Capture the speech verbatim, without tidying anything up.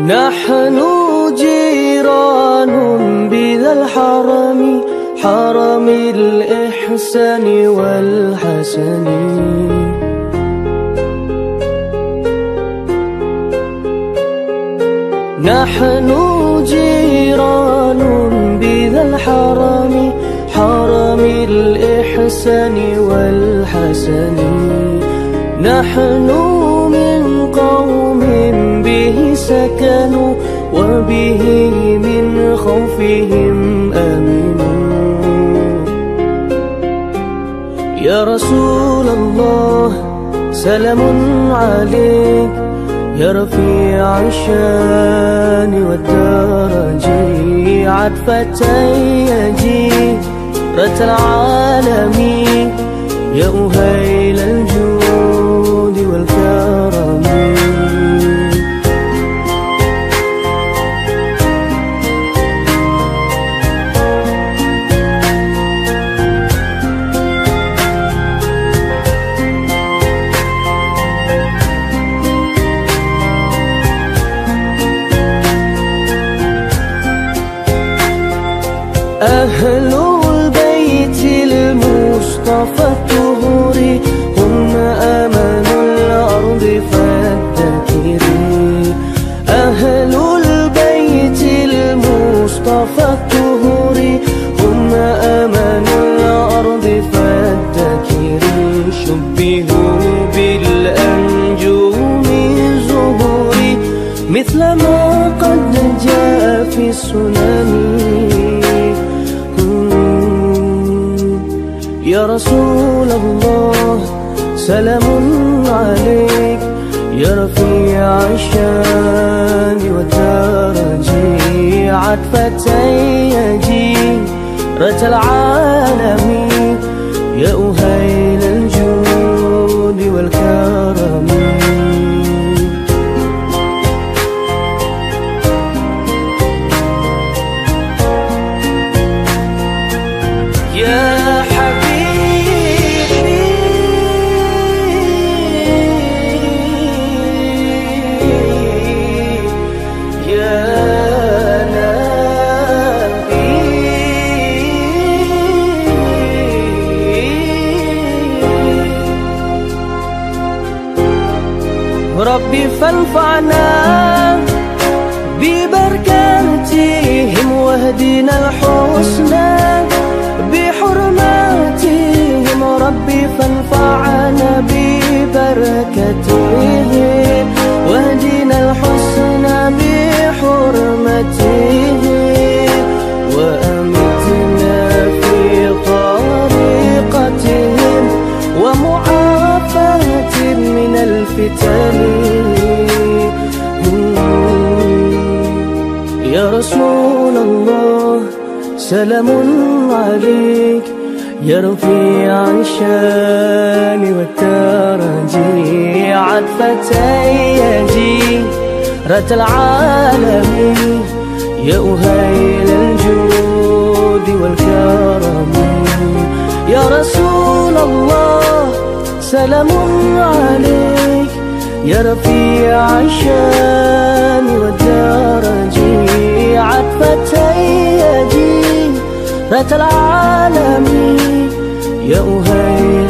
نحن جيران بذا الحرم، حرم الإحسان والحسن. نحن جيران بذا الحرم، حرم الإحسان والحسن. نحن من قوم به سكنوا، وبه من خوفهم آمنوا. يا رسول الله سلام عليك، يا رفيع الشان والدرج، عطفة يجيرة العالمين، يا أهيل الجود والكرم. أهل البيت المصطفى الطهور، هم أمان الأرض فالذاكرين. أهل البيت المصطفى الطهور، هم أمان الأرض فالذاكرين. شبهوا بالأنجوم الزهور، مثل ما قد جاء في السنن. يا رسول الله سلام عليك، يا رفيع الشان والدرج، عطفة يجيرة العالمين، يا أهيل الجود والكرم. يا ربي فانفعنا ببركاتهم، واهدنا الحسنى بحرماتهم. ربي فانفعنا ببركاتهم، واهدنا الحسنى بحرماتهم. وأمتنا في طريقتهم، ومعافاة من الفتن. يا رسول الله سلام عليك، يا رفيع الشان والدرج، عطفة يجيرة العالمين، يا أهيل الجود والكرم. يا رسول الله سلام عليك، يا رفيع الشان والدرج، عطفة يجيرة العالمين، يا أهيل